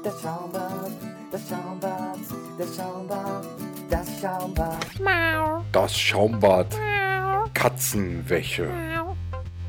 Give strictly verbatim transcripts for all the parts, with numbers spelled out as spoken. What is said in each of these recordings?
Das Schaumbad, das Schaumbad, das Schaumbad, das Schaumbad. Mau. Das Schaumbad. Mau. Katzenwäsche. Mau.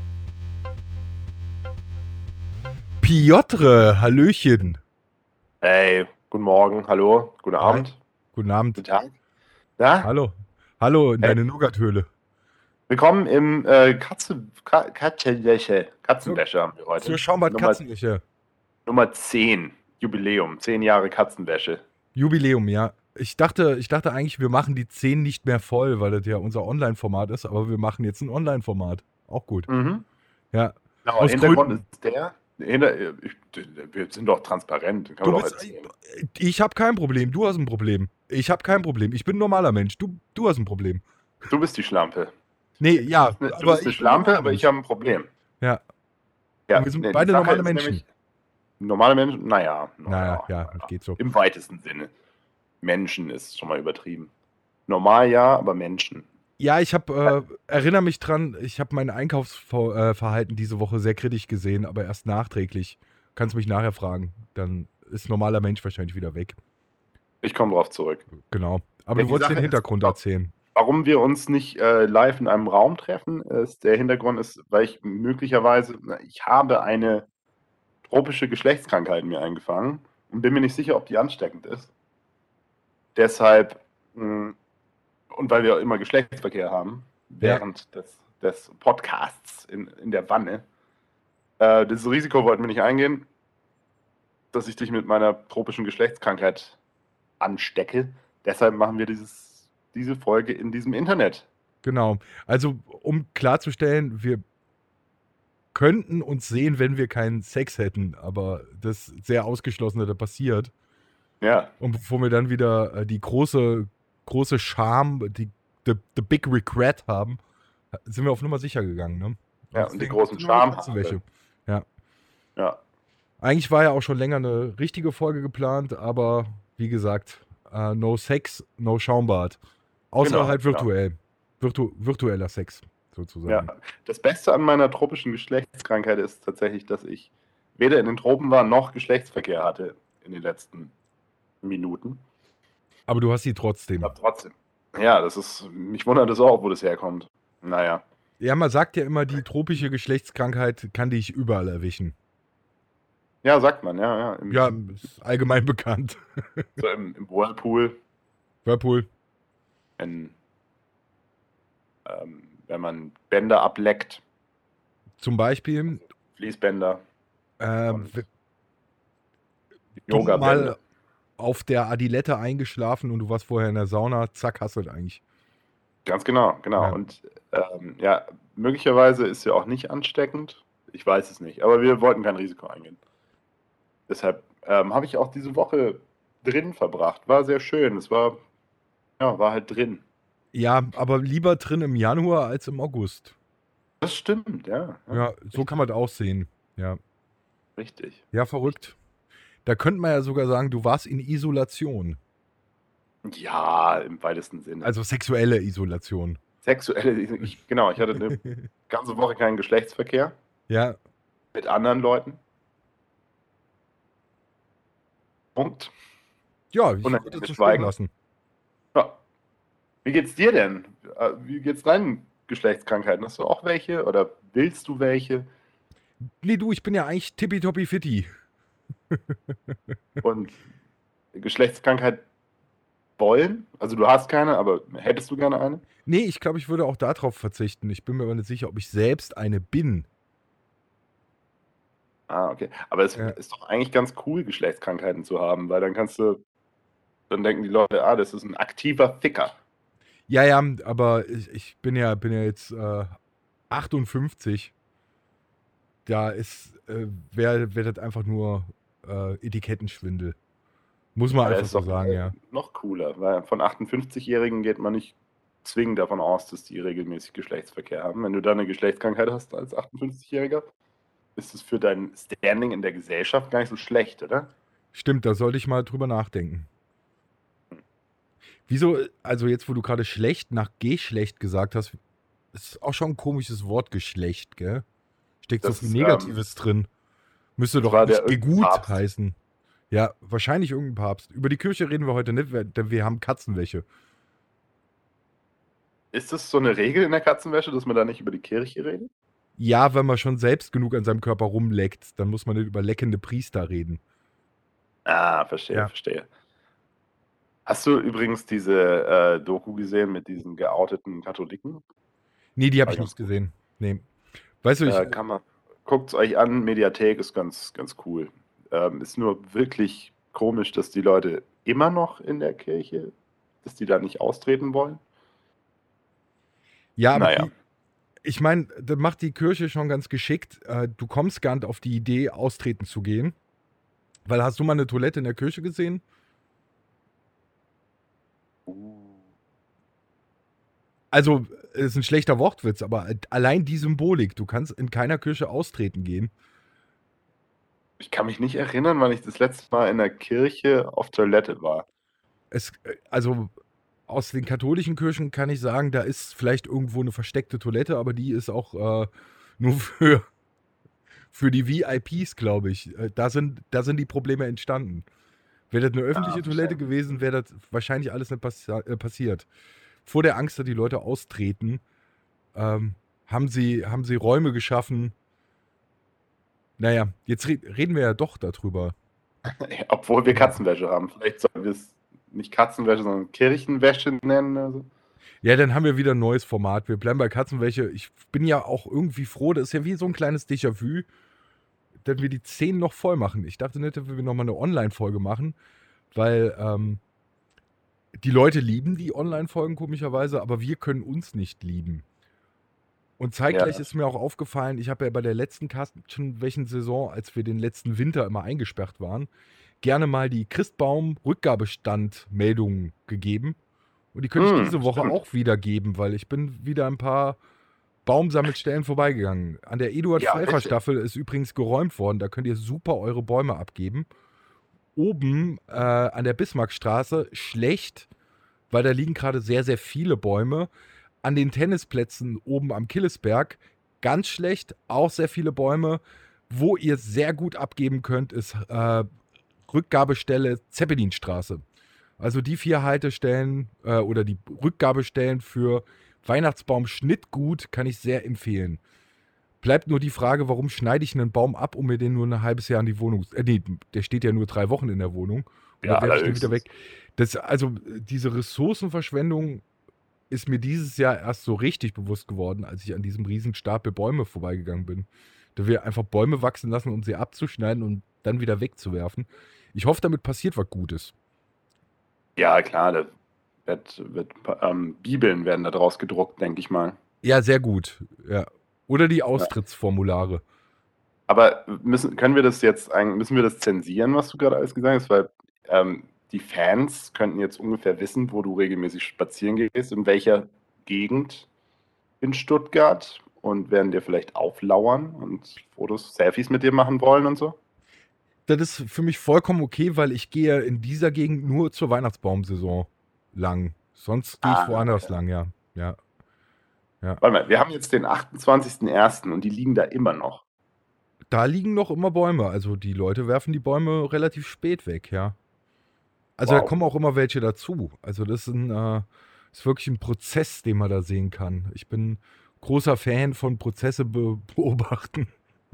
Piotr, Hallöchen. Hey, guten Morgen, hallo, guten Abend, Guten Abend. guten Tag. Ja, Hallo. Hallo in Hey. deine Nougathöhle. willkommen im äh, Katze, Ka Katzenwäsche. Katzenwäsche haben wir heute. Zur Schaumbad Nummer, Katzenwäsche. Nummer zehn, Jubiläum, zehn Jahre Katzenwäsche. Jubiläum, ja. Ich dachte, ich dachte eigentlich, wir machen die zehn nicht mehr voll, weil das ja unser Online-Format ist, aber wir machen jetzt ein Online-Format. Auch gut. Mhm. Ja. Genau, Aus Hintergrund Gründen. ist der, hinter, ich, wir sind doch transparent, kann Du man doch bist, erzählen. ich habe kein Problem, du hast ein Problem. Ich habe kein Problem. Ich bin ein normaler Mensch. Du, du hast ein Problem. Du bist die Schlampe. Nee, ja, Du bist aber eine ich bin Schlampe, normaler aber ich Mensch. habe ein Problem. Ja. Ja, Und wir sind ne, die beide Sache normale ist Menschen. nämlich- Normale Menschen? Naja, Naja, ja, das geht so. Im weitesten Sinne. Menschen ist schon mal übertrieben. Normal ja, aber Menschen. Ja, ich habe, äh, erinnere mich dran, ich habe mein Einkaufsverhalten diese Woche sehr kritisch gesehen, aber erst nachträglich. Kannst mich nachher fragen. Dann ist normaler Mensch wahrscheinlich wieder weg. Ich komme drauf zurück. Genau. Aber Ja, du die wolltest Sache den ist, Hintergrund glaub- erzählen. Warum wir uns nicht äh, live in einem Raum treffen, ist der Hintergrund ist, weil ich möglicherweise, na, ich habe eine tropische Geschlechtskrankheit mir eingefangen und bin mir nicht sicher, ob die ansteckend ist. Deshalb, mh, und weil wir immer Geschlechtsverkehr haben, während des, des Podcasts in, in der Wanne, äh, dieses Risiko wollten wir nicht eingehen, dass ich dich mit meiner tropischen Geschlechtskrankheit anstecke. Deshalb machen wir dieses, diese Folge in diesem Internet. Genau. Also, um klarzustellen, wir könnten uns sehen, wenn wir keinen Sex hätten, aber das ist sehr ausgeschlossen, dass das passiert. Ja, Und bevor wir dann wieder äh, die große, große Scham, die the, the big regret haben, sind wir auf Nummer sicher gegangen. Ne? Ja, und die deswegen großen gibt's nur eine Scham Katzenwäsche. ja. Eigentlich war ja auch schon länger eine richtige Folge geplant, aber wie gesagt, äh, no Sex, no Schaumbad. Außer Genau, halt genau. virtuell. Virtu virtueller Sex, sozusagen. Ja, das Beste an meiner tropischen Geschlechtskrankheit ist tatsächlich, dass ich weder in den Tropen war noch Geschlechtsverkehr hatte in den letzten Minuten. Aber du hast sie trotzdem. Aber trotzdem. Ja, das ist, mich wundert es auch, wo das herkommt. Naja, Ja, man sagt ja immer, die tropische Geschlechtskrankheit kann dich überall erwischen. ja, sagt man, ja, ja. Im, Ja, ist allgemein bekannt. so im, im Whirlpool, Whirlpool. wenn, ähm, wenn man Bänder ableckt, Zum Beispiel, Fließbänder, ähm, Und w- du Yoga-Bänder. mal auf der Adilette eingeschlafen und du warst vorher in der Sauna, zack, hast du das eigentlich. Ganz genau, genau. Ja. Und ähm, ja, möglicherweise ist sie auch nicht ansteckend. Ich weiß es nicht, aber wir wollten kein Risiko eingehen. Deshalb ähm, habe ich auch diese Woche drin verbracht. War sehr schön. Es war, ja, war halt drin. Ja, aber lieber drin im Januar als im August. Das stimmt, ja. Ja, so kann man das auch sehen. Ja, Richtig. ja, verrückt. Da könnte man ja sogar sagen, du warst in Isolation. Ja, im weitesten Sinne. Also sexuelle Isolation. Sexuelle, ich, genau, ich hatte eine ganze Woche keinen Geschlechtsverkehr Ja, mit anderen Leuten. Punkt. ja, ich Unangenehmes würde das so stehen Schweigen. lassen. Ja. Wie geht's dir denn? Äh, Wie geht's deinen Geschlechtskrankheiten? Hast du auch welche oder willst du welche? Nee, du, ich bin ja eigentlich tippitoppi fitti. Und Geschlechtskrankheit wollen? Also du hast keine, aber hättest du gerne eine? Nee, ich glaube, ich würde auch darauf verzichten. Ich bin mir aber nicht sicher, ob ich selbst eine bin. Ah, okay. Aber es Ja. ist doch eigentlich ganz cool, Geschlechtskrankheiten zu haben, weil dann kannst du, dann denken die Leute, ah, das ist ein aktiver Ficker. Ja, ja, aber ich, ich bin ja, bin ja jetzt äh, achtundfünfzig. Da ist, äh, wäre wär das einfach nur äh, Etikettenschwindel. Muss man Aber das einfach ist so doch sagen, äh, ja. noch cooler, weil von achtundfünfzig-Jährigen geht man nicht zwingend davon aus, dass die regelmäßig Geschlechtsverkehr haben. Wenn du da eine Geschlechtskrankheit hast als achtundfünfzig-Jähriger, ist es für dein Standing in der Gesellschaft gar nicht so schlecht, oder? Stimmt, da sollte ich mal drüber nachdenken. Wieso, also jetzt, wo du gerade schlecht nach Geschlecht gesagt hast, ist auch schon ein komisches Wort, Geschlecht, gell? Steckt so Das viel ist, Negatives drin. Müsste das doch war nicht der gegut Papst. heißen. Ja, wahrscheinlich irgendein Papst. Über die Kirche reden wir heute nicht, weil- denn wir haben Katzenwäsche. Ist das so eine Regel in der Katzenwäsche, dass man da nicht über die Kirche redet? Ja, wenn man schon selbst genug an seinem Körper rumleckt, dann muss man nicht über leckende Priester reden. Ah, verstehe, Ja. verstehe. Hast du übrigens diese äh, Doku gesehen mit diesen geouteten Katholiken? Nee, die habe War ich ganz nicht gut. gesehen. Nee. Weißt du, ich, Äh, kann man, guckt es euch an, Mediathek ist ganz, ganz cool. Ähm, ist nur wirklich komisch, dass die Leute immer noch in der Kirche, dass die da nicht austreten wollen. ja, aber Naja. die, ich meine, das macht die Kirche schon ganz geschickt. Äh, du kommst gar nicht auf die Idee, austreten zu gehen. Weil hast du mal eine Toilette in der Kirche gesehen? Also, ist ein schlechter Wortwitz, aber allein die Symbolik, du kannst in keiner Kirche austreten gehen. Ich kann mich nicht erinnern, wann ich das letzte Mal in der Kirche auf Toilette war. Es, äh, also aus den katholischen Kirchen kann ich sagen, da ist vielleicht irgendwo eine versteckte Toilette, aber die ist auch äh, nur für, für die V I Ps, glaube ich. Äh, Da sind, da sind die Probleme entstanden. Wäre das eine öffentliche Ah, Toilette verstehe. gewesen, wäre das wahrscheinlich alles nicht passi äh, passiert. Vor der Angst, dass die Leute austreten, ähm, haben, sie, haben sie Räume geschaffen. Naja, jetzt re reden wir ja doch darüber. Obwohl wir Katzenwäsche haben. Vielleicht sollen wir es nicht Katzenwäsche, sondern Kirchenwäsche nennen oder so. Ja, dann haben wir wieder ein neues Format. Wir bleiben bei Katzenwäsche. Ich bin ja auch irgendwie froh, das ist ja wie so ein kleines Déjà-vu, dass wir die zehn noch voll machen. Ich dachte nicht, dass wir nochmal eine Online-Folge machen, weil ähm, die Leute lieben die Online-Folgen komischerweise, aber wir können uns nicht lieben. Und zeitgleich Ja. ist mir auch aufgefallen, ich habe ja bei der letzten Katzenwäschen-Saison, als wir den letzten Winter immer eingesperrt waren, gerne mal die Christbaum-Rückgabestand-Meldungen gegeben. Und die könnte ich Hm, diese Woche stimmt. auch wieder geben, weil ich bin wieder ein paar Baumsammelstellen vorbeigegangen. An der Eduard Ja, Pfeiffer richtig. Staffel ist übrigens geräumt worden. Da könnt ihr super eure Bäume abgeben. Oben äh, an der Bismarckstraße schlecht, weil da liegen gerade sehr, sehr viele Bäume. An den Tennisplätzen oben am Killesberg ganz schlecht, auch sehr viele Bäume. Wo ihr sehr gut abgeben könnt, ist äh, Rückgabestelle Zeppelinstraße. Also die vier Haltestellen äh, oder die Rückgabestellen für Weihnachtsbaum-Schnittgut kann ich sehr empfehlen. Bleibt nur die Frage, warum schneide ich einen Baum ab, um mir den nur ein halbes Jahr in die Wohnung... Äh, nee, der steht ja nur drei Wochen in der Wohnung. Und Ja, dann werfe ich den wieder weg. allerhöchstens. Das, also diese Ressourcenverschwendung ist mir dieses Jahr erst so richtig bewusst geworden, als ich an diesem riesen Stapel Bäume vorbeigegangen bin. Da wir einfach Bäume wachsen lassen, um sie abzuschneiden und dann wieder wegzuwerfen. Ich hoffe, damit passiert was Gutes. Ja, klar, da wird, wird, ähm, Bibeln werden da draus gedruckt, denke ich mal. Ja, sehr gut. Ja. Oder die Austrittsformulare. Aber müssen, können wir das jetzt eigentlich, müssen wir das zensieren, was du gerade alles gesagt hast? Weil ähm, die Fans könnten jetzt ungefähr wissen, wo du regelmäßig spazieren gehst, in welcher Gegend in Stuttgart und werden dir vielleicht auflauern und Fotos, Selfies mit dir machen wollen und so. Das ist für mich vollkommen okay, weil ich gehe in dieser Gegend nur zur Weihnachtsbaumsaison lang. Sonst gehe ich Ah, woanders okay. lang, ja. Ja. Warte mal, wir haben jetzt den achtundzwanzigsten ersten und die liegen da immer noch. Da liegen noch immer Bäume. Also die Leute werfen die Bäume relativ spät weg, ja. Also da Wow. kommen auch immer welche dazu. Also das ist, ein, äh, ist wirklich ein Prozess, den man da sehen kann. Ich bin großer Fan von Prozesse be beobachten.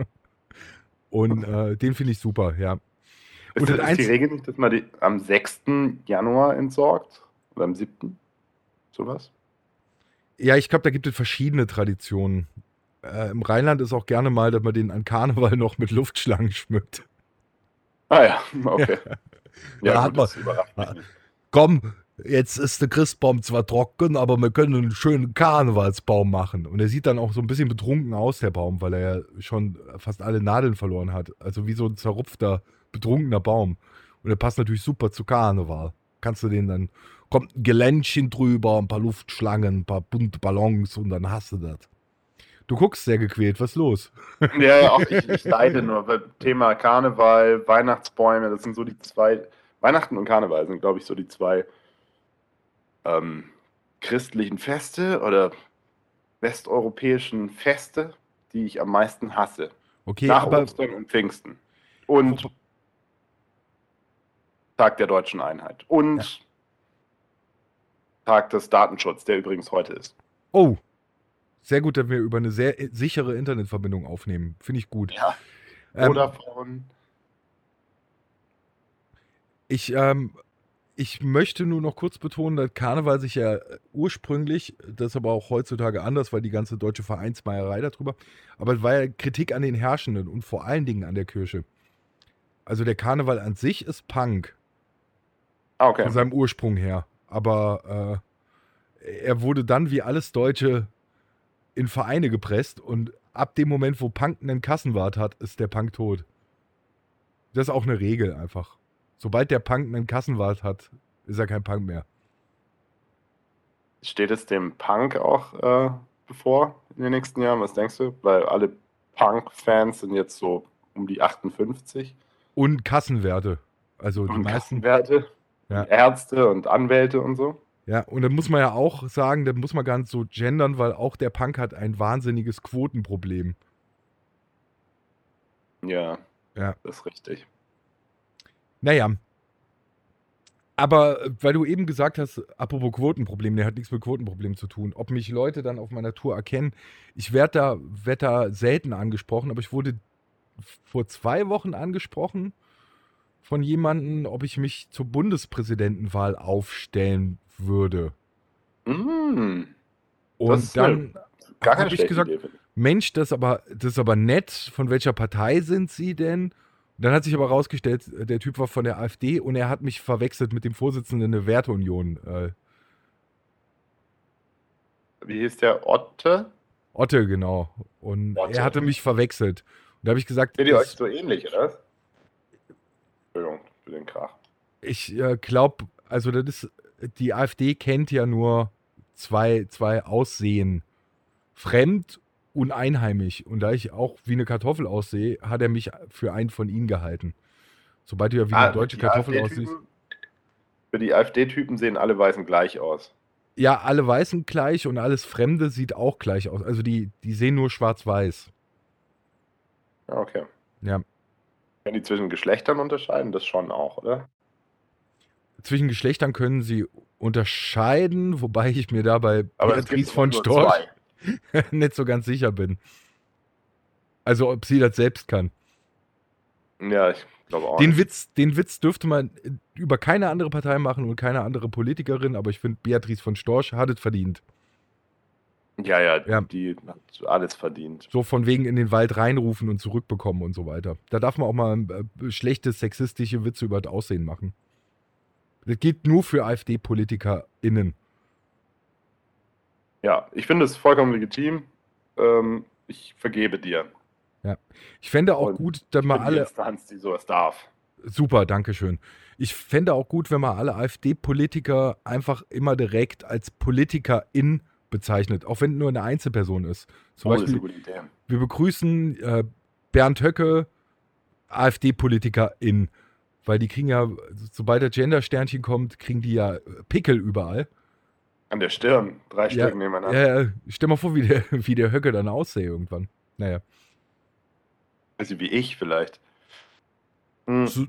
Und äh, den finde ich super, ja. Ist, Und das ist die Einz- Regel nicht, dass man die am sechsten Januar entsorgt? Oder am siebten? Sowas? Ja, ich glaube, da gibt es verschiedene Traditionen. Äh, Im Rheinland ist auch gerne mal, dass man den an Karneval noch mit Luftschlangen schmückt. Ah ja, okay. Ja, Da gut, hat man- das überrascht mich nicht. Komm, jetzt ist der Christbaum zwar trocken, aber wir können einen schönen Karnevalsbaum machen. Und er sieht dann auch so ein bisschen betrunken aus, der Baum, weil er ja schon fast alle Nadeln verloren hat. Also wie so ein zerrupfter, betrunkener Baum. Und er passt natürlich super zu Karneval. Kannst du den dann, kommt ein Geländchen drüber, ein paar Luftschlangen, ein paar bunte Ballons und dann hast du das. Du guckst sehr gequält, was ist los? Ja, ja, auch ich, ich leide nur. Weil Thema Karneval, Weihnachtsbäume, das sind so die zwei. Weihnachten und Karneval sind, glaube ich, so die zwei ähm, christlichen Feste oder westeuropäischen Feste, die ich am meisten hasse. Okay, Nach aber Ostern und Pfingsten. Und Tag der deutschen Einheit und Ja. Tag des Datenschutzes, der übrigens heute ist. Oh, sehr gut, dass wir über eine sehr äh, sichere Internetverbindung aufnehmen. Finde ich gut. Ja. Ähm, Vodafone. ich, ähm, ich möchte nur noch kurz betonen, dass Karneval sich ja äh, ursprünglich, das ist aber auch heutzutage anders, weil die ganze deutsche Vereinsmeierei darüber, aber es war ja Kritik an den Herrschenden und vor allen Dingen an der Kirche. Also der Karneval an sich ist Punk, Ah, okay. von seinem Ursprung her. Aber äh, er wurde dann wie alles Deutsche in Vereine gepresst und ab dem Moment, wo Punk einen Kassenwart hat, ist der Punk tot. Das ist auch eine Regel einfach. Sobald der Punk einen Kassenwart hat, ist er kein Punk mehr. Steht es dem Punk auch äh, bevor in den nächsten Jahren? Was denkst du? Weil alle Punk-Fans sind jetzt so um die achtundfünfzig. Und Kassenwerte. Also die Und meisten. Kassenwerte, Ja. und Ärzte und Anwälte und so. Ja, und dann muss man ja auch sagen, da muss man gar nicht so gendern, weil auch der Punk hat ein wahnsinniges Quotenproblem. Ja, Ja. das ist richtig. Naja. Aber äh, weil du eben gesagt hast, apropos Quotenproblem, der hat nichts mit Quotenproblem zu tun. Ob mich Leute dann auf meiner Tour erkennen, ich werde da, werd da selten angesprochen, aber ich wurde vor zwei Wochen angesprochen von jemandem, ob ich mich zur Bundespräsidentenwahl aufstellen würde. Mm, Und das ist dann gar keine habe ich schlechte gesagt, Idee, finde ich. Mensch, das ist, aber, das ist aber nett. Von welcher Partei sind Sie denn? Und dann hat sich aber rausgestellt, der Typ war von der AfD und er hat mich verwechselt mit dem Vorsitzenden der Werteunion. Äh, Wie hieß der? Otte? Otte, genau. Und Otte. er hatte mich verwechselt. Und da habe ich gesagt, Seht ihr euch ich, so ähnlich, oder? Entschuldigung für den Krach. ich äh, glaube, also das ist, die AfD kennt ja nur zwei, zwei Aussehen. Fremd und einheimisch. Und da ich auch wie eine Kartoffel aussehe, hat er mich für einen von ihnen gehalten. Sobald du ja wie eine Ah, deutsche die Kartoffel aussiehst. AfD-Typen- Für die AfD-Typen sehen alle Weißen gleich aus. Ja, alle Weißen gleich und alles Fremde sieht auch gleich aus. Also die, die sehen nur schwarz-weiß. Ja, okay. Ja. Können die zwischen Geschlechtern unterscheiden? Das schon auch, oder? Zwischen Geschlechtern können sie unterscheiden, wobei ich mir dabei Aber es Beatrice gibt von nur Storch zwei. nicht so ganz sicher bin. Also ob sie das selbst kann. Ja, ich glaube auch. Den nicht. Witz, den Witz dürfte man äh, über keine andere Partei machen und keine andere Politikerin, aber ich finde, Beatrice von Storch hat es verdient. Ja, ja, Ja. die hat alles verdient. So von wegen in den Wald reinrufen und zurückbekommen und so weiter. Da darf man auch mal äh, schlechte, sexistische Witze über das Aussehen machen. Das geht nur für AfD-PolitikerInnen. Ja, ich finde es vollkommen legitim. Ähm, ich vergebe dir. Ich fände auch Und gut, dass Ich man bin die alle. Instanz, die sowas darf. Super, danke schön. Ich fände auch gut, wenn man alle AfD-Politiker einfach immer direkt als PolitikerIn bezeichnet, auch wenn nur eine Einzelperson ist. Zum Oh, das ist Beispiel, eine gute Idee. wir begrüßen äh, Bernd Höcke, AfD-PolitikerIn. Weil die kriegen ja, sobald der Gender-Sternchen kommt, kriegen die ja Pickel überall. An der Stirn, drei Ja, Stück nebeneinander. ja, ja, stell mal vor, wie der, wie der Höcke dann aussähe irgendwann. Naja. Also wie ich vielleicht. Hm. So,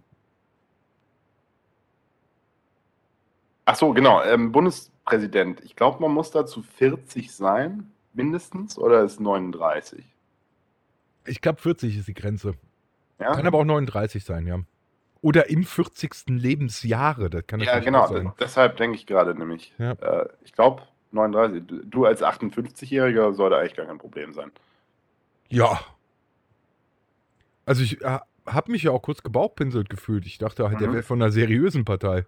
Ach so, genau. Ähm, Bundespräsident. Ich glaube, man muss dazu vierzig sein, mindestens, oder ist neununddreißig? ich glaube, vierzig ist die Grenze. Ja, Kann aber auch neununddreißig sein, ja. Oder im vierzigsten Lebensjahre, das kann ja natürlich genau. auch sein. Deshalb denke ich gerade nämlich. Ja. Äh, ich glaube, neununddreißig. Du- Du als achtundfünfzigjähriger sollte eigentlich gar kein Problem sein. Ja. Also ich äh, habe mich ja auch kurz gebauchpinselt gefühlt. Ich dachte halt, der Mhm. wäre von einer seriösen Partei.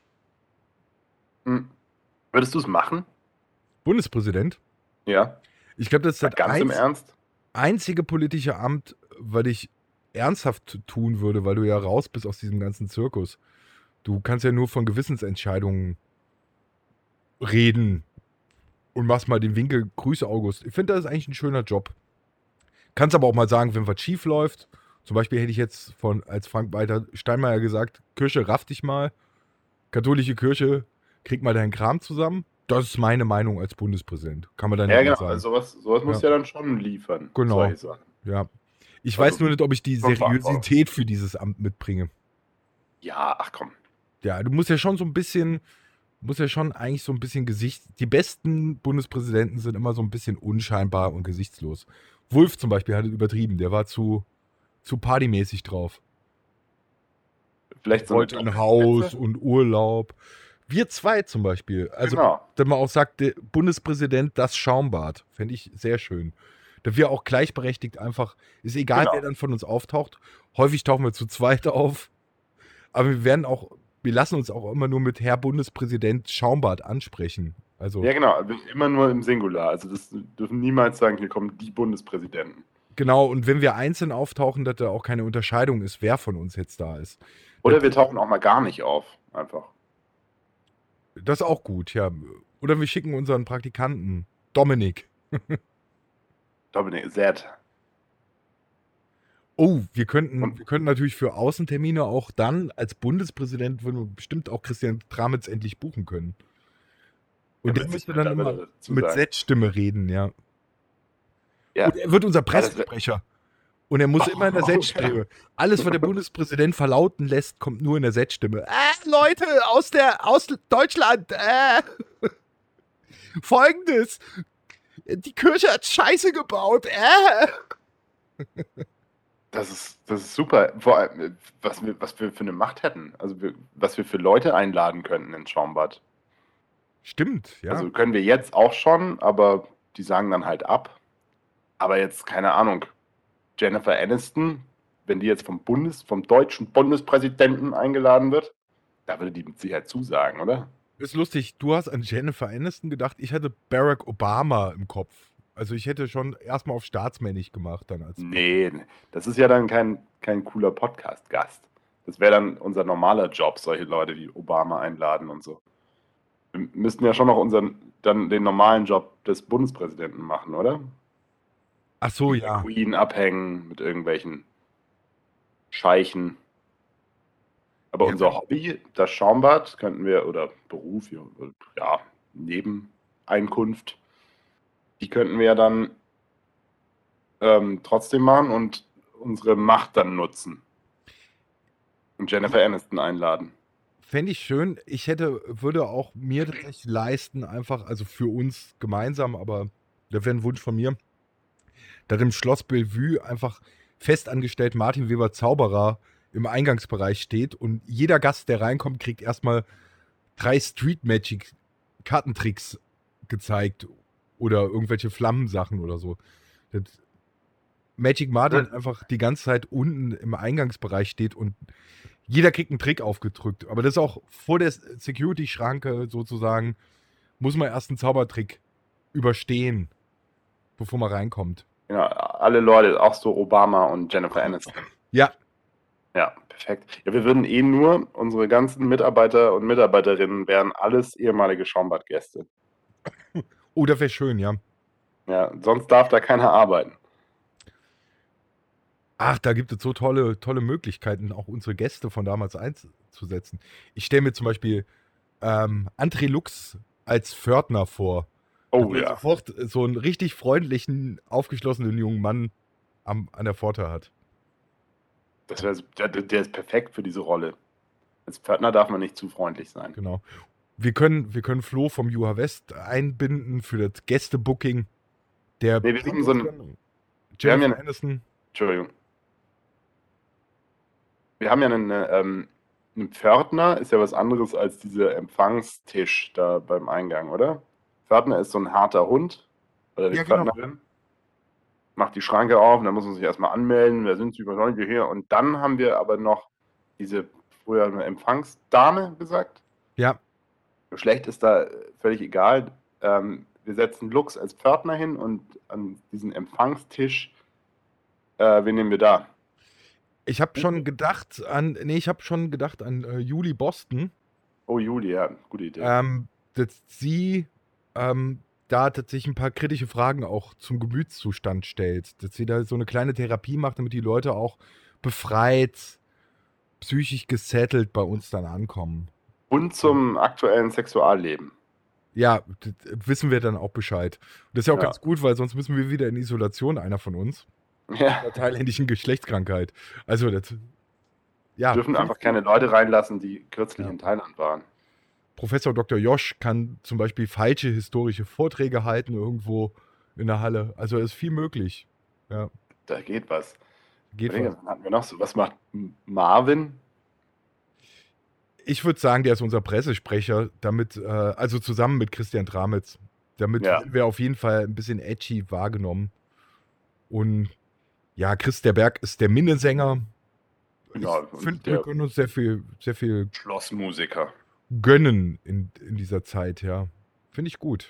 Hm. Würdest du es machen? Bundespräsident. Ja. Ich glaube, das ist Mal das ganz im einz Ernst? einzige politische Amt, was ich ernsthaft tun würde, weil du ja raus bist aus diesem ganzen Zirkus. Du kannst ja nur von Gewissensentscheidungen reden und machst mal den Winkel, Grüße August. Ich finde, das ist eigentlich ein schöner Job. Kannst aber auch mal sagen, wenn was schief läuft. Zum Beispiel hätte ich jetzt von, als Frank-Walter Steinmeier gesagt, Kirche, raff dich mal. Katholische Kirche, krieg mal deinen Kram zusammen. Das ist meine Meinung als Bundespräsident. Kann man dann Ja, nicht genau. sagen. Also sowas, sowas musst du ja dann schon liefern. Genau. Solche Sachen. Ja. Ich Also, weiß nur nicht, ob ich die schon Verantwortung. Seriosität für dieses Amt mitbringe. Ja, ach komm. Ja, du musst ja schon so ein bisschen, muss ja schon eigentlich so ein bisschen Gesicht. Die besten Bundespräsidenten sind immer so ein bisschen unscheinbar und gesichtslos. Wulff zum Beispiel hat es übertrieben, der war zu, zu partymäßig drauf. Vielleicht so Wollte ein Haus und Urlaub. Wir zwei zum Beispiel. Also, Genau. dass man auch sagt, der Bundespräsident, das Schaumbad. Fände ich sehr schön. Da wir auch gleichberechtigt einfach, ist egal, Genau. wer dann von uns auftaucht. Häufig tauchen wir zu zweit auf. Aber wir werden auch, wir lassen uns auch immer nur mit Herr Bundespräsident Schaumbad ansprechen. Also, Ja, genau. Immer nur im Singular. Also das dürfen niemals sagen, hier kommen die Bundespräsidenten. genau, und wenn wir einzeln auftauchen, dass da auch keine Unterscheidung ist, wer von uns jetzt da ist. Oder wir tauchen auch mal gar nicht auf. Einfach. Das ist auch gut, ja. Oder wir schicken unseren Praktikanten, Dominik. Dominik, Zed. Oh, wir könnten, Und- wir könnten natürlich für Außentermine auch dann als Bundespräsident würden wir bestimmt auch Christian Tramitz endlich buchen können. Und Ja, der mit müsste Sicherheit, dann da immer würde er dazu mit sagen. Set-Stimme reden, ja. Ja. Und er wird unser das wär- Pressesprecher. Und er muss immer in der Oh, Set-Stimme. Alles, was der Bundespräsident verlauten lässt, kommt nur in der Set-Stimme. Äh, Leute, aus der, aus Deutschland, äh. Folgendes. Die Kirche hat Scheiße gebaut, äh. Das ist, das ist super. Vor allem, was wir, was wir für eine Macht hätten. Also wir, was wir für Leute einladen könnten ins Schaumbad. Stimmt, ja. Also können wir jetzt auch schon, aber die sagen dann halt ab. Aber jetzt, keine Ahnung, Jennifer Aniston, wenn die jetzt vom Bundes, vom deutschen Bundespräsidenten eingeladen wird, da würde die mit Sicherheit zusagen, oder? Ist lustig, du hast an Jennifer Aniston gedacht, ich hatte Barack Obama im Kopf. Also ich hätte schon erstmal auf staatsmännisch gemacht dann als. Nee, das ist ja dann kein, kein cooler Podcast-Gast. Das wäre dann unser normaler Job, solche Leute wie Obama einladen und so. Wir müssten ja schon noch unseren, dann den normalen Job des Bundespräsidenten machen, oder? Ach so, Mit der ja. Queen abhängen, mit irgendwelchen Scheichen. Aber Ja. unser Hobby, das Schaumbad, könnten wir, oder Beruf, ja, ja, Nebeneinkunft, die könnten wir ja dann ähm, trotzdem machen und unsere Macht dann nutzen. Und Jennifer Aniston einladen. Fände ich schön. Ich hätte, würde auch mir tatsächlich leisten, einfach, also für uns gemeinsam, aber das wäre ein Wunsch von mir, dass im Schloss Bellevue einfach festangestellt Martin Weber Zauberer im Eingangsbereich steht und jeder Gast, der reinkommt, kriegt erstmal drei Street Magic Kartentricks gezeigt oder irgendwelche Flammensachen oder so. Das Magic Martin einfach die ganze Zeit unten im Eingangsbereich steht und jeder kriegt einen Trick aufgedrückt. Aber das ist auch vor der Security-Schranke sozusagen, muss man erst einen Zaubertrick überstehen, bevor man reinkommt. Ja, alle Leute, auch so Obama und Jennifer Aniston. Ja, Ja, perfekt. Ja, wir würden eh nur, unsere ganzen Mitarbeiter und Mitarbeiterinnen wären alles ehemalige Schaumbadgäste. oh, das wäre schön, ja. Ja, sonst darf da keiner arbeiten. Ach, da gibt es so tolle, tolle Möglichkeiten, auch unsere Gäste von damals einzusetzen. Ich stelle mir zum Beispiel ähm, André Lux als Pförtner vor. Oh dass man ja. sofort so einen richtig freundlichen, aufgeschlossenen jungen Mann am, an der Pforte hat. Das wär, der, der ist perfekt für diese Rolle. Als Pförtner darf man nicht zu freundlich sein. Genau. Wir können, wir können Flo vom Juha West einbinden für das Gästebooking. Der Nee, wir haben so einen- Jennifer haben ja einen- Aniston. Entschuldigung. Wir haben ja einen, ähm, einen Pförtner, ist ja was anderes als dieser Empfangstisch da beim Eingang, oder? Pförtner ist so ein harter Hund. Oder die Ja, genau. Pförtnerin. Macht die Schranke auf, dann muss man sich erstmal anmelden, wer sind Sie, was sollen Sie hier? Und dann haben wir aber noch diese früher eine Empfangsdame gesagt. Ja, Geschlecht ist da völlig egal. Ähm, wir setzen Lux als Pförtner hin und an diesen Empfangstisch, äh, wen nehmen wir da? ich habe schon gedacht an, nee, ich habe schon gedacht an äh, Julie Boston, Oh, Julia, gute Idee. ähm, dass sie ähm, da tatsächlich ein paar kritische Fragen auch zum Gemütszustand stellt. Dass sie da so eine kleine Therapie macht, damit die Leute auch befreit, psychisch gesettelt bei uns dann ankommen. Und zum aktuellen Sexualleben. Ja, das wissen wir dann auch Bescheid. Und das ist ja auch Ja. ganz gut, weil sonst müssen wir wieder in Isolation, einer von uns. Ja, Mit einer thailändischen Geschlechtskrankheit. Also, das ja, Wir dürfen find einfach ich keine gut. Leute reinlassen, die kürzlich Ja. in Thailand waren. Professor Doktor Josh kann zum Beispiel falsche historische Vorträge halten irgendwo in der Halle. Also ist viel möglich. Ja, Da geht was. geht Überlege, was. was hatten wir noch so? Was macht M- Marvin? Ich würde sagen, der ist unser Pressesprecher, damit, äh, also zusammen mit Christian Dramitz. Damit Ja. werden wir auf jeden Fall ein bisschen edgy wahrgenommen. Und ja, Chris der Berg ist der Minnesänger. Genau, Ich und finde, wir der können uns sehr viel, sehr viel Schlossmusiker. gönnen in, in dieser Zeit, ja. Finde ich gut.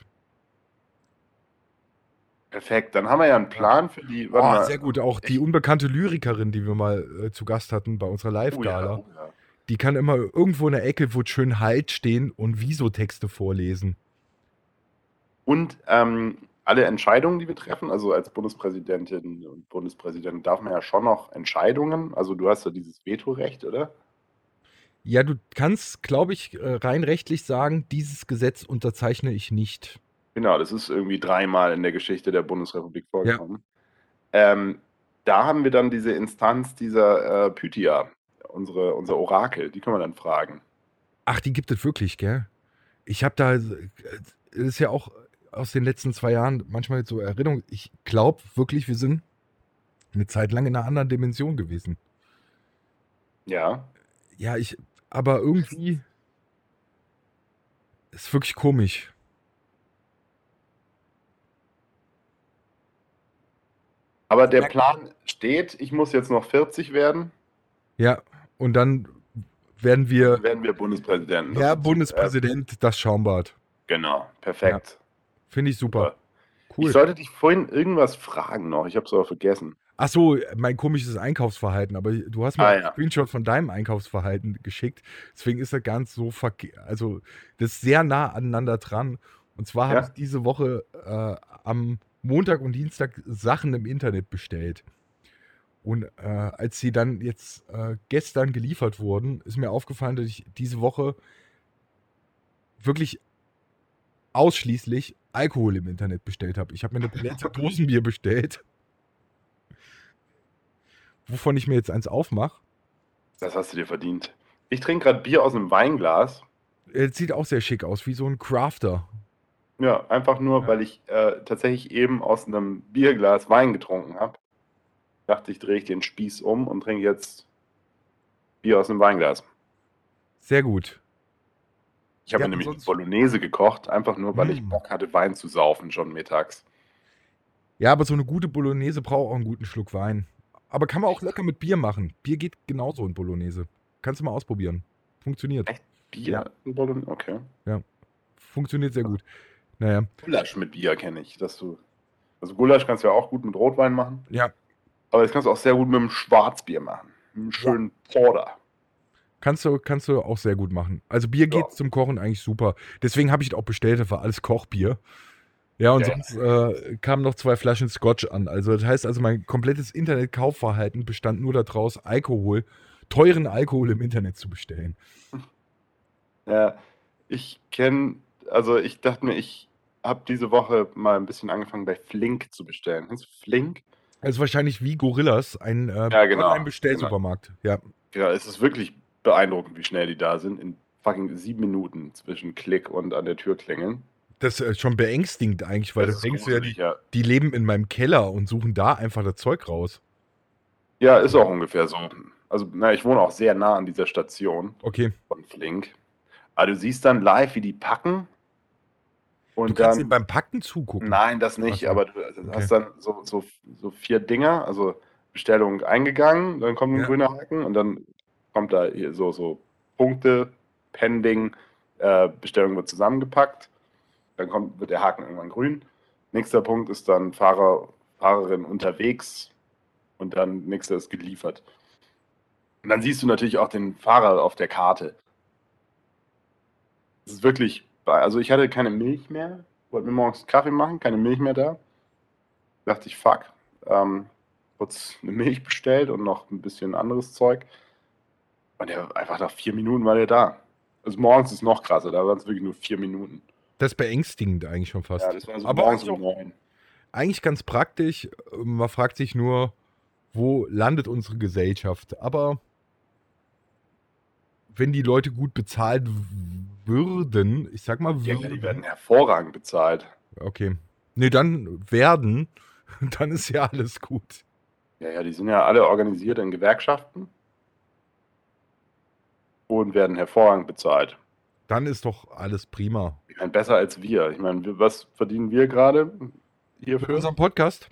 Perfekt, dann haben wir ja einen Plan für die. Warte Oh, mal. sehr gut. Auch die Echt? unbekannte Lyrikerin, die wir mal äh, zu Gast hatten bei unserer Oh ja, Live-Gala, oh ja. die kann immer irgendwo in der Ecke, wo schön Halt stehen und Visotexte vorlesen. Und ähm, alle Entscheidungen, die wir treffen, also als Bundespräsidentin und Bundespräsident darf man ja schon noch Entscheidungen, also du hast ja dieses Vetorecht, oder? Ja, du kannst, glaube ich, äh, rein rechtlich sagen, dieses Gesetz unterzeichne ich nicht. Genau, das ist irgendwie dreimal in der Geschichte der Bundesrepublik Ja. vorgekommen. Ähm, da haben wir dann diese Instanz dieser äh, Pythia, unsere, unser Orakel, die können wir dann fragen. Ach, die gibt es wirklich, gell? Ich habe da, äh, das ist ja auch aus den letzten zwei Jahren manchmal so Erinnerung. Ich glaube wirklich, wir sind eine Zeit lang in einer anderen Dimension gewesen. Ja, Ja, ich, aber irgendwie ist wirklich komisch. aber der Plan steht, ich muss jetzt noch vierzig werden, Ja, und dann werden wir, dann werden wir Bundespräsidenten. Das Herr ist, Bundespräsident, das Schaumbad. Äh, genau, perfekt. Finde ich super. Ich Cool. sollte dich vorhin irgendwas fragen noch, ich habe es aber vergessen. Ach so, mein komisches Einkaufsverhalten, aber du hast mir Ah, einen ja. Screenshot von deinem Einkaufsverhalten geschickt. Deswegen ist das ganz so verke- also das ist sehr nah aneinander dran. Und zwar habe Ja. ich diese Woche äh, am Montag und Dienstag Sachen im Internet bestellt. Und äh, als sie dann jetzt äh, gestern geliefert wurden, ist mir aufgefallen, dass ich diese Woche wirklich ausschließlich Alkohol im Internet bestellt habe. Ich habe mir eine Palette Dosenbier bestellt, wovon ich mir jetzt eins aufmache. Das hast du dir verdient. Ich trinke gerade Bier aus einem Weinglas. Es sieht auch sehr schick aus, wie so ein Crafter. Ja, einfach nur, Ja. weil ich äh, tatsächlich eben aus einem Bierglas Wein getrunken habe. Dachte ich, drehe ich den Spieß um und trinke jetzt Bier aus einem Weinglas. Sehr gut. Ich habe Ja, mir nämlich sonst- Bolognese gekocht, einfach nur, weil ich Mm. Bock hatte, Wein zu saufen schon mittags. Ja, aber so eine gute Bolognese braucht auch einen guten Schluck Wein. Aber kann man auch lecker mit Bier machen. Bier geht genauso in Bolognese. Kannst du mal ausprobieren. Funktioniert. Echt? Bier Ja. in Bolognese? Okay. Funktioniert sehr gut. Naja, Gulasch mit Bier kenne ich. Dass du, also Gulasch kannst du ja auch gut mit Rotwein machen, ja. aber das kannst du auch sehr gut mit einem Schwarzbier machen. Mit einem schönen Porter. Kannst du, kannst du auch sehr gut machen. Also Bier geht Ja. zum Kochen eigentlich super. Deswegen habe ich es auch bestellt, das war alles Kochbier. Ja, und Geil. sonst äh, kamen noch zwei Flaschen Scotch an. Also das heißt also, mein komplettes Internetkaufverhalten bestand nur daraus, Alkohol, teuren Alkohol im Internet zu bestellen. Ja, ich kenne, also ich dachte mir, ich habe diese Woche mal ein bisschen angefangen bei Flink zu bestellen. Kennst du Flink? Also wahrscheinlich wie Gorillas, ein äh, Ja, genau, Online-Bestellsupermarkt. Ja. Ja, es ist wirklich beeindruckend, wie schnell die da sind. In fucking sieben Minuten zwischen Klick und an der Tür klingeln. Das ist schon beängstigend eigentlich, weil Das das ist denkst du ja, gruselig, die, ja. die leben in meinem Keller und suchen da einfach das Zeug raus. Ja, ist auch ungefähr so. Also, na, ich wohne auch sehr nah an dieser Station Okay. von Flink. Aber du siehst dann live, wie die packen. Und Du kannst dann, ihnen beim Packen zugucken. nein, das nicht, Ach so. aber du also, hast dann so, so, so vier Dinger, also Bestellung eingegangen, dann kommt ein Ja. grüner Haken und dann kommt da hier so, so Punkte, Pending, äh, Bestellung wird zusammengepackt, dann kommt, wird der Haken irgendwann grün. Nächster Punkt ist dann Fahrer, Fahrerin unterwegs und dann nächster ist geliefert. Und dann siehst du natürlich auch den Fahrer auf der Karte. Das ist wirklich, also ich hatte keine Milch mehr, wollte mir morgens Kaffee machen, keine Milch mehr da. Dachte ich, fuck, ähm, kurz eine Milch bestellt und noch ein bisschen anderes Zeug. Und der einfach nach vier Minuten war der da. Also morgens ist noch krasser, da waren es wirklich nur vier Minuten. Das ist beängstigend eigentlich schon fast. Ja, das war so Aber morgens eigentlich um neun. Eigentlich ganz praktisch. Man fragt sich nur, wo landet unsere Gesellschaft? Aber wenn die Leute gut bezahlt würden, ich sag mal Ja, würden. die werden hervorragend bezahlt. Okay. Nee, dann werden, dann ist ja alles gut. Ja, ja, die sind ja alle organisiert in Gewerkschaften und werden hervorragend bezahlt. Dann ist doch alles prima. Ich meine, besser als wir. Ich meine, wir- was verdienen wir gerade Mit hierfür? unserem Podcast?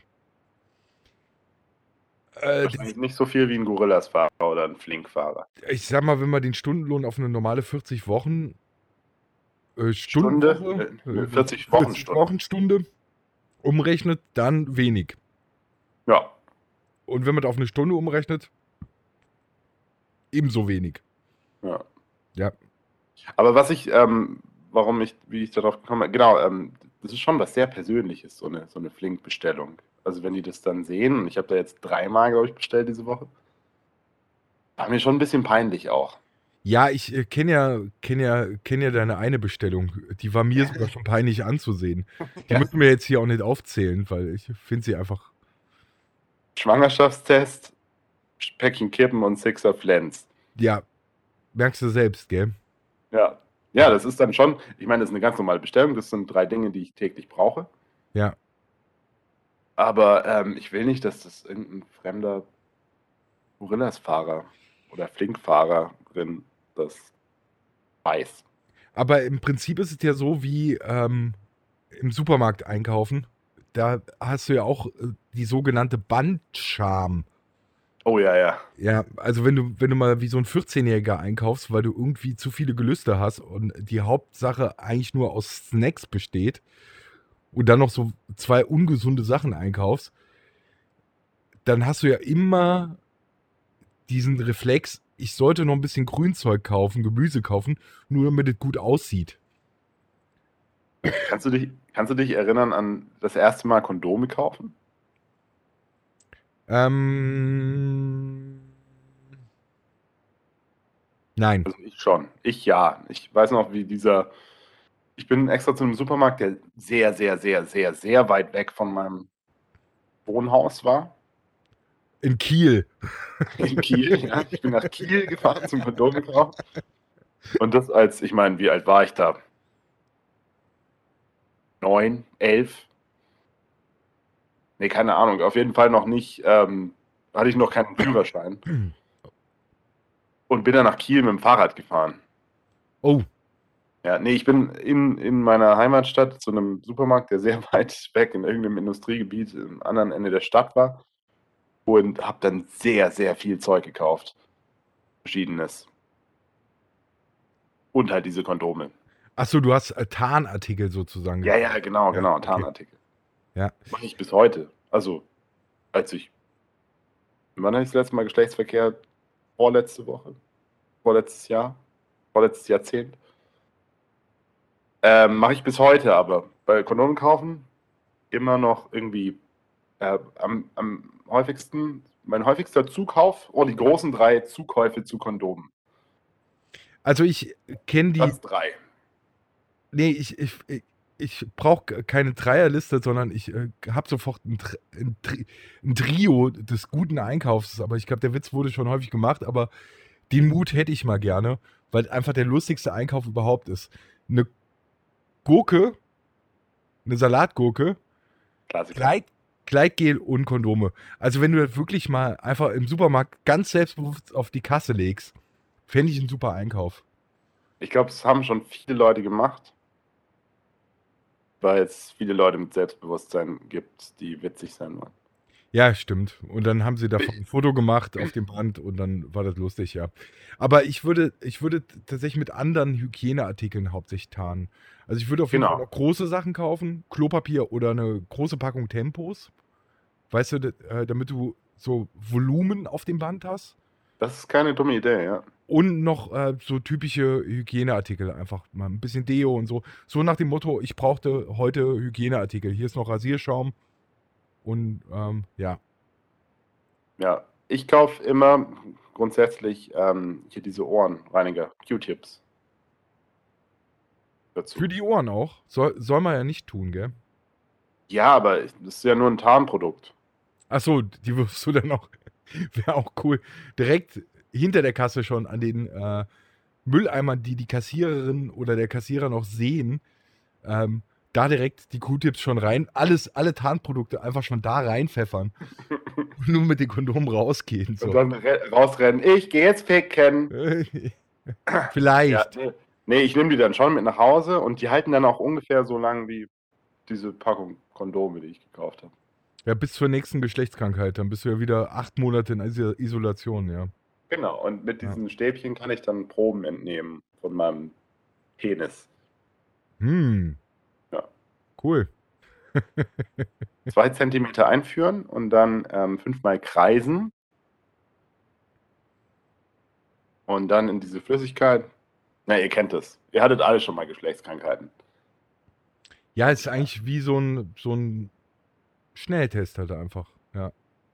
Äh, Wahrscheinlich nicht so viel wie ein Gorillas-Fahrer oder ein Flink-Fahrer. ich sag mal, wenn man den Stundenlohn auf eine normale vierzig Wochen äh, Stunde? Stundenwoche, Äh, äh, vierzig Wochenstunde. Wochenstunde umrechnet, dann wenig. Ja, Und wenn man das auf eine Stunde umrechnet, ebenso wenig. ja. Ja. Aber was ich, ähm, warum ich, wie ich darauf gekommen bin, genau, ähm, das ist schon was sehr Persönliches, so eine, so eine Flink-Bestellung. Also wenn die das dann sehen, und ich habe da jetzt dreimal, glaube ich, bestellt diese Woche, war mir schon ein bisschen peinlich auch. Ja, ich äh, kenne ja, kenn ja, kenn ja deine eine Bestellung. Die war mir sogar schon peinlich anzusehen. Die Ja. müssen wir jetzt hier auch nicht aufzählen, weil ich finde sie einfach. Schwangerschaftstest, Päckchen Kippen und Sixer Flens. Ja, merkst du selbst, gell? Ja. Ja, das ist dann schon, ich meine, das ist eine ganz normale Bestellung, das sind drei Dinge, die ich täglich brauche. Ja. Aber ähm, ich will nicht, dass das irgendein fremder Gorillas-Fahrer oder Flink-Fahrerin das weiß. Aber im Prinzip ist es ja so wie ähm, im Supermarkt einkaufen. Da hast du ja auch äh, die sogenannte Bandscham. Oh ja, ja. Ja, also wenn du, wenn du mal wie so ein vierzehnjähriger einkaufst, weil du irgendwie zu viele Gelüste hast und die Hauptsache eigentlich nur aus Snacks besteht und dann noch so zwei ungesunde Sachen einkaufst, dann hast du ja immer diesen Reflex, ich sollte noch ein bisschen Grünzeug kaufen, Gemüse kaufen, nur damit es gut aussieht. Kannst du dich, kannst du dich erinnern an das erste Mal Kondome kaufen? Ähm. Nein. Also ich schon. Ich ja. Ich weiß noch, wie dieser. Ich bin extra zu einem Supermarkt, der sehr, sehr, sehr, sehr, sehr weit weg von meinem Wohnhaus war. In Kiel. In Kiel, ja. Ich bin nach Kiel gefahren zum Kondome kaufen. Und das als, ich meine, wie alt war ich da? Neun, elf? Nee, keine Ahnung. Auf jeden Fall noch nicht, ähm, hatte ich noch keinen Führerschein. Und bin dann nach Kiel mit dem Fahrrad gefahren. Oh, Ja, nee, ich bin in, in meiner Heimatstadt zu einem Supermarkt, der sehr weit weg in irgendeinem Industriegebiet am anderen Ende der Stadt war. Und habe dann sehr, sehr viel Zeug gekauft. Verschiedenes. Und halt diese Kondome. achso, du hast äh, Tarnartikel sozusagen. Ja, ja, genau, Ja, genau, okay. Tarnartikel. Ja. Mache ich bis heute. Also, als ich. Wann hatte ich das letzte Mal Geschlechtsverkehr? Vorletzte Woche? Vorletztes Jahr? Vorletztes Jahrzehnt? Ähm, Mache ich bis heute aber. Bei Kondomen kaufen immer noch irgendwie äh, am, am häufigsten, mein häufigster Zukauf, oh, die großen drei Zukäufe zu Kondomen. Also ich kenne die. Platz drei. Nee, ich, ich, ich, ich brauche keine Dreierliste, sondern ich äh, habe sofort ein, Tri- ein, Tri- ein Trio des guten Einkaufs. Aber ich glaube, der Witz wurde schon häufig gemacht, aber den Mut hätte ich mal gerne, weil einfach der lustigste Einkauf überhaupt ist. Eine Gurke, eine Salatgurke, Klassiker. Gleit, Gleitgel und Kondome. Also wenn du das wirklich mal einfach im Supermarkt ganz selbstbewusst auf die Kasse legst, fände ich einen super Einkauf. Ich glaube, es haben schon viele Leute gemacht, weil es viele Leute mit Selbstbewusstsein gibt, die witzig sein wollen. Ja, stimmt. Und dann haben sie davon ein Foto gemacht auf dem Band und dann war das lustig, ja. Aber ich würde, ich würde tatsächlich mit anderen Hygieneartikeln hauptsächlich tarnen. Also ich würde auf jeden Genau. Fall noch große Sachen kaufen, Klopapier oder eine große Packung Tempos. Weißt du, d- äh, damit du so Volumen auf dem Band hast. Das ist keine dumme Idee, ja. Und noch äh, so typische Hygieneartikel, einfach mal ein bisschen Deo und so. So nach dem Motto, ich brauchte heute Hygieneartikel. Hier ist noch Rasierschaum und ähm, ja. Ja, ich kaufe immer grundsätzlich ähm, hier diese Ohrenreiniger, Q-Tips. Dazu. Für die Ohren auch. Soll, soll man ja nicht tun, gell? Ja, aber das ist ja nur ein Tarnprodukt. Achso, die wirst du dann auch. Wäre auch cool. Direkt hinter der Kasse schon an den, äh, Mülleimern, die die Kassiererin oder der Kassierer noch sehen, ähm, da direkt die Q-Tips schon rein, alles, alle Tarnprodukte einfach schon da reinpfeffern und nur mit den Kondomen rausgehen. So. Und dann re- rausrennen, ich gehe jetzt ficken. Ja, Vielleicht. nee, nee, ich nehme die dann schon mit nach Hause und die halten dann auch ungefähr so lang wie diese Packung Kondome, die ich gekauft habe. Ja, bis zur nächsten Geschlechtskrankheit. Dann bist du ja wieder acht Monate in Iso- Isolation, ja. Genau, und mit Ja. diesen Stäbchen kann ich dann Proben entnehmen von meinem Penis. Hm. Ja. Cool. Zwei Zentimeter einführen und dann ähm, fünfmal kreisen. Und dann in diese Flüssigkeit. Na, ihr kennt es. Ihr hattet alle schon mal Geschlechtskrankheiten. Ja, ist eigentlich wie so ein, so ein Schnelltest halt einfach. Ja.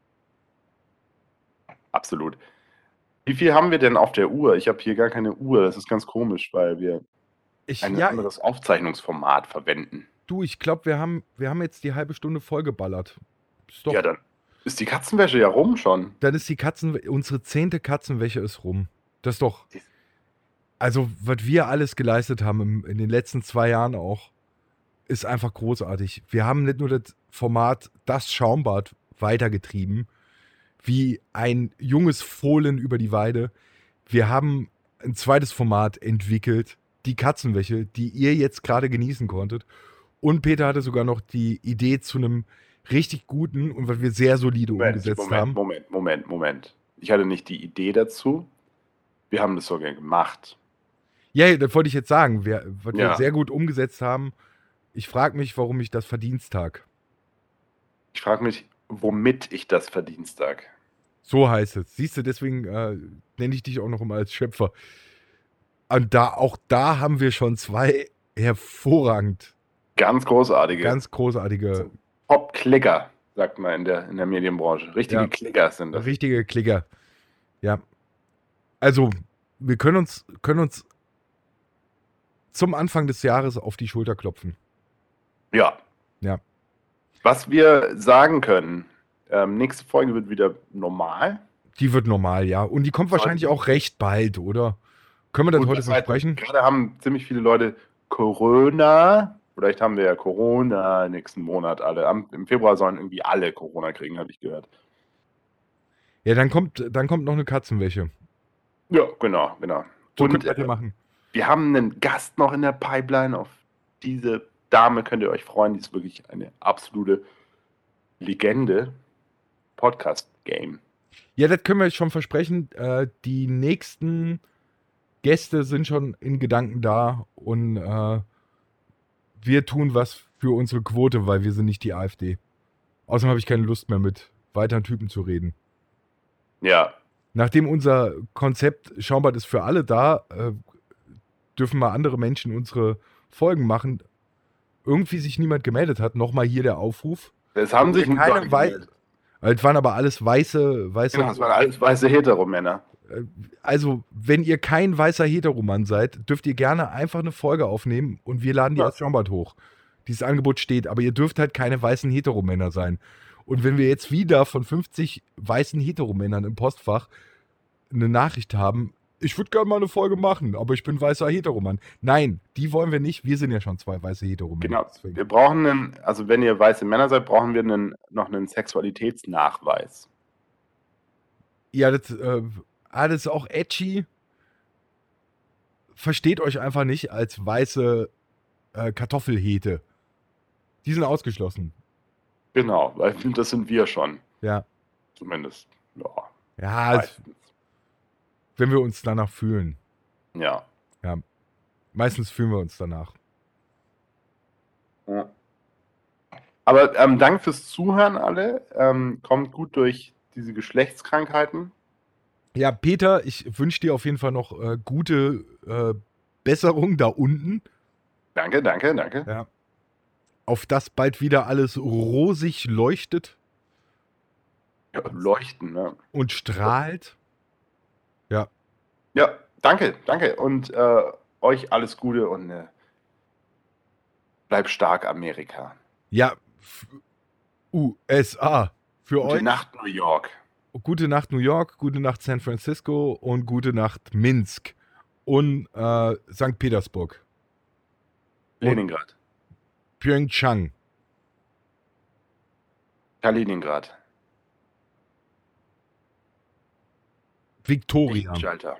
Absolut. Wie viel haben wir denn auf der Uhr? Ich habe hier gar keine Uhr. Das ist ganz komisch, weil wir Ich, ein ja, anderes Aufzeichnungsformat verwenden. du, ich glaube, wir haben, wir haben jetzt die halbe Stunde vollgeballert. Ist doch, Ja, dann ist die Katzenwäsche ja rum schon. dann ist die Katzen, unsere zehnte Katzenwäsche ist rum. Das ist doch, also was wir alles geleistet haben im, in den letzten zwei Jahren auch, ist einfach großartig. Wir haben nicht nur das Format Das Schaumbad weitergetrieben, wie ein junges Fohlen über die Weide. Wir haben ein zweites Format entwickelt, die Katzenwäsche, die ihr jetzt gerade genießen konntet. Und Peter hatte sogar noch die Idee zu einem richtig guten und was wir sehr solide Moment, umgesetzt Moment, haben. Moment, Moment, Moment. Ich hatte nicht die Idee dazu. Wir haben das sogar gemacht. Ja, das wollte ich jetzt sagen. Wir, was wir Ja. sehr gut umgesetzt haben. Ich frage mich, warum ich das Verdiensttag. Ich frage mich, womit ich das Verdienstag. So heißt es. Siehst du, deswegen äh, nenne ich dich auch noch immer als Schöpfer. Und da, auch da haben wir schon zwei hervorragend, Ganz großartige. ganz großartige, So. Top-Klicker, sagt man in der, in der Medienbranche. Richtige Ja. Klicker sind das. richtige Klicker. Ja. Also, wir können uns, können uns zum Anfang des Jahres auf die Schulter klopfen. Ja. Ja. Was wir sagen können, ähm, nächste Folge wird wieder normal. Die wird normal, ja. Und die kommt Sollte- wahrscheinlich auch recht bald, oder? Können wir das Gut, heute das heißt, versprechen? Gerade haben ziemlich viele Leute Corona. Vielleicht haben wir ja Corona nächsten Monat alle. Am, Im Februar sollen irgendwie alle Corona kriegen, habe ich gehört. Ja, dann kommt, dann kommt noch eine Katzenwäsche. Ja, genau, genau. So Und könnt ihr äh, machen. wir haben einen Gast noch in der Pipeline. Auf diese Dame könnt ihr euch freuen. Die ist wirklich eine absolute Legende. Podcast-Game. Ja, das können wir jetzt schon versprechen. Äh, die nächsten Gäste sind schon in Gedanken da und äh, wir tun was für unsere Quote, weil wir sind nicht die AfD. Außerdem habe ich keine Lust mehr mit weiteren Typen zu reden. Ja, Nachdem unser Konzept Schaumbad ist für alle da, äh, dürfen mal andere Menschen unsere Folgen machen. Irgendwie sich niemand gemeldet hat. Nochmal hier der Aufruf. es haben sich keine Leute Wei- gemeldet. Es waren aber alles weiße, weiße. Genau, das waren alles weiße Heteromänner. Also, wenn ihr kein weißer Heteroman seid, dürft ihr gerne einfach eine Folge aufnehmen und wir laden die Ja. als Schaumbad hoch. Dieses Angebot steht, aber ihr dürft halt keine weißen Heteromänner sein. Und wenn wir jetzt wieder von fünfzig weißen Heteromännern im Postfach eine Nachricht haben, ich würde gerne mal eine Folge machen, aber ich bin weißer Heteroman. Nein, die wollen wir nicht. Wir sind ja schon zwei weiße Heteromänner. Genau. Deswegen. Wir brauchen einen, also wenn ihr weiße Männer seid, brauchen wir einen, noch einen Sexualitätsnachweis. Ja, das, äh, ah, das ist auch edgy. Versteht euch einfach nicht als weiße äh, Kartoffelhete. Die sind ausgeschlossen. Genau, weil das sind wir schon. Ja. Zumindest. Ja, Ja, es, meistens. wenn wir uns danach fühlen. Ja. Meistens fühlen wir uns danach. Ja. Aber ähm, danke fürs Zuhören alle. Ähm, kommt gut durch diese Geschlechtskrankheiten. Ja, Peter, ich wünsche dir auf jeden Fall noch äh, gute äh, Besserung da unten. Danke, danke, danke. Ja. Auf das bald wieder alles rosig leuchtet Ja, leuchten, ne? und strahlt. Ja. Ja, danke, danke. Und äh, euch alles Gute und äh, bleibt stark, Amerika. Ja. F- U S A. Für Gute euch. Nacht, New York. Gute Nacht New York, gute Nacht San Francisco und gute Nacht Minsk. und äh, Sankt Petersburg. Und Leningrad. Pyeongchang. Kaliningrad. Victoria. Schalter.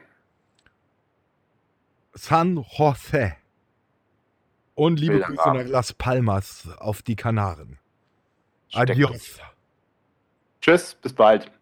San Jose. Und liebe Wilder Grüße Rahmen. nach Las Palmas auf die Kanaren. Adios. Tschüss, bis bald.